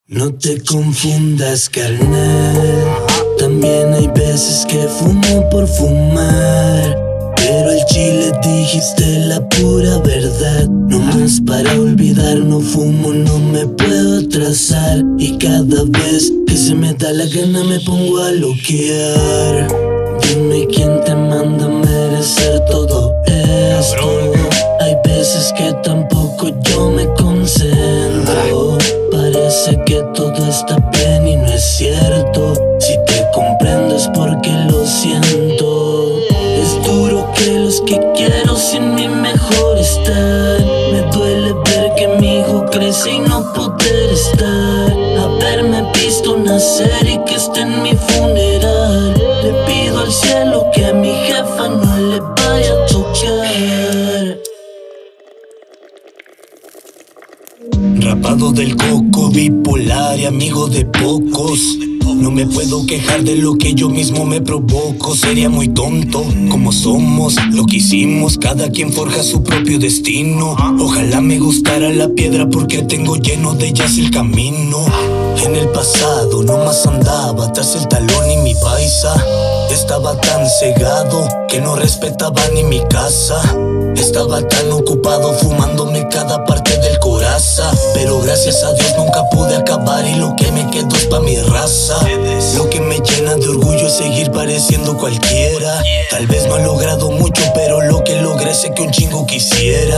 No te confundas, carnal. También hay veces que fumo por fumar, pero al chile dijiste la pura verdad. No más para olvidar, no fumo, no me puedo atrasar. Y cada vez que se me da la gana me pongo a loquear. Dime quién te manda a merecer todo esto. Hay veces que tampoco yo me concentro. Parece que todo está bien y no es cierto. Si te comprendo es porque lo siento. Es duro que los que quiero sin mí mejor están. Me duele ver que mi hijo crece y no poder estar. Haberme visto nacer y que esté en mi funeral. Le pido al cielo que a mi jefa no le vaya a tocar. Rapado del coco, bipolar y amigo de pocos. No me puedo quejar de lo que yo mismo me provoco. Sería muy tonto, como somos, lo que hicimos. Cada quien forja su propio destino. Ojalá me gustara la piedra porque tengo lleno de ellas el camino. En el pasado nomás andaba tras el talón y mi paisa. Estaba tan cegado que no respetaba ni mi casa. Estaba tan ocupado fumándome cada parte del coraza. Pero gracias a Dios nunca pude acabar y lo que me quedo es pa' mi raza. Lo que me llena de orgullo es seguir pareciendo cualquiera. Tal vez no he logrado mucho, pero lo que logré sé que un chingo quisiera.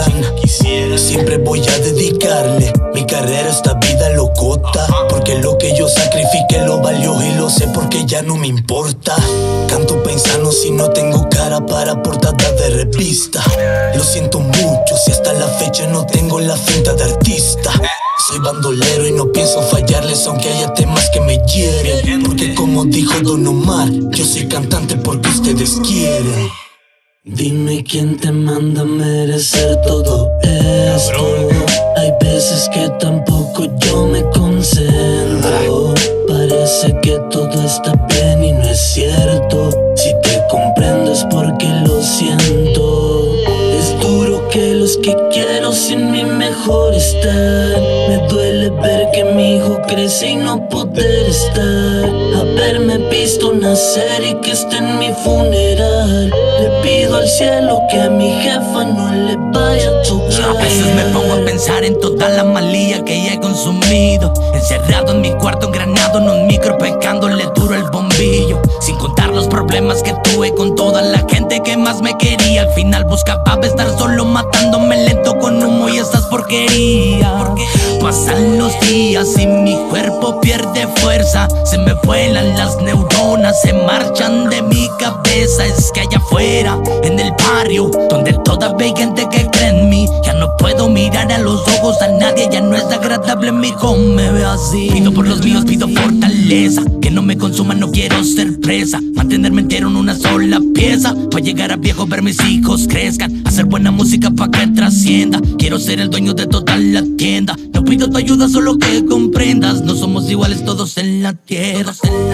Siempre voy a dedicarle mi carrera a esta vida locota, porque lo que yo sacrifiqué lo valió y lo sé porque ya no me importa. Canto pensando si no tengo cara para portada de revista. Lo siento mucho si hasta la fecha no tengo la finta de artista. Soy bandolero y no pienso fallarles aunque haya temas que me hieren. Porque como dijo Don Omar, yo soy cantante porque ustedes quieren. Dime quién te manda a merecer todo esto. Hay veces que tampoco yo me concentro. Parece que todo está bien y no es cierto. Si te comprendo es porque lo siento. Es duro que los que quiero sin mí mejor están. Me duele ver que mi hijo crece y no poder estar. Haberme visto nacer y que esté en mi funeral. Le pido al cielo que a mi jefa no le vaya a tocar. A veces me pongo a pensar en toda la malía que he consumido. Encerrado en mi cuarto engranado en un micro pecándole duro el bombillo. Sin contar los problemas que tuve con toda la gente que más me quería. Al final buscaba estar solo matándome lento con humo y esas porquerías. Pasan los días y mi cuerpo pierde fuerza. Se me vuelan las neuronas, se marchan de mi cabeza. Es que allá afuera, en el barrio, donde todavía hay gente que cree en mí, ya no puedo mirar a los ojos a nadie, ya no es agradable mi hijo me ve así. Pido por los míos, pido fortaleza, que no me consuman, no quiero ser presa. Mantenerme entero en una sola pieza, pa' llegar a viejo ver mis hijos crezcan. Hacer buena música pa' que trascienda. Quiero ser el dueño de toda la tienda. No pido tu ayuda, solo que comprendas. No somos iguales todos en la tierra.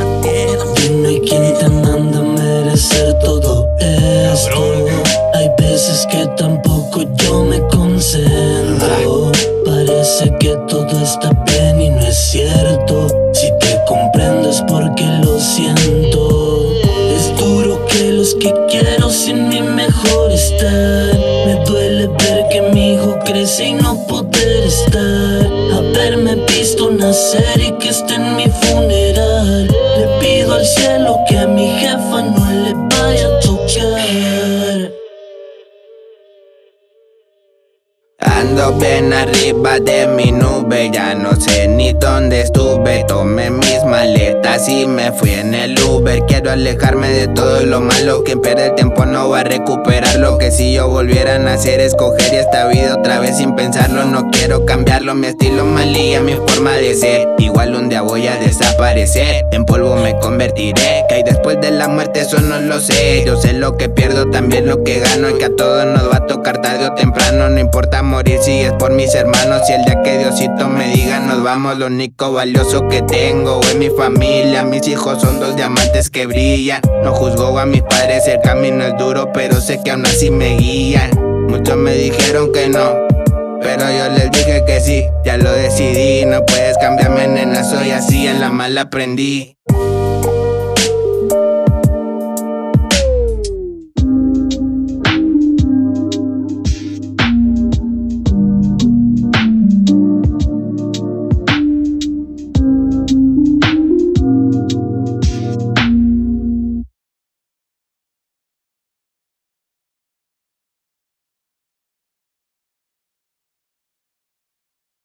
Dime quién te manda a merecer todo esto. Hay veces que tampoco yo me concentro. Parece que todo está bien y no es cierto. Si te comprendo es porque lo siento. Es duro que los que quiero sin mí mejor están. Me duele ver que mi hijo crece y no poder estar. Haberme visto nacer y que esté en mi funeral. Le pido al cielo que a mi jefa no le vaya a tocar. Ando bien arriba de mi nube, ya no sé ni dónde estuve. Tomé mis maletas y me fui en el Uber. Quiero alejarme de todo lo malo, que perder el tiempo no va a recuperar. Lo que si yo volviera a nacer, escogería esta vida otra vez sin pensarlo. No quiero cambiarlo, mi estilo malía, mi forma de ser. Igual un día voy a desaparecer, en polvo me convertiré. Que hay después de la muerte, eso no lo sé. Yo sé lo que pierdo, también lo que gano, y que a todos nos va a tocar tarde o temprano. No importa morir si es por mis hermanos. Y el día que Diosito me diga nos vamos, lo único valioso que tengo es mi familia. Mis hijos son dos diamantes que brillan. No juzgo a mis padres, el camino es duro, pero sé que aún así me guían. Muchos me dijeron que no, pero yo les dije que sí, ya lo decidí. No puedes cambiarme, nena, soy así, en la mala aprendí.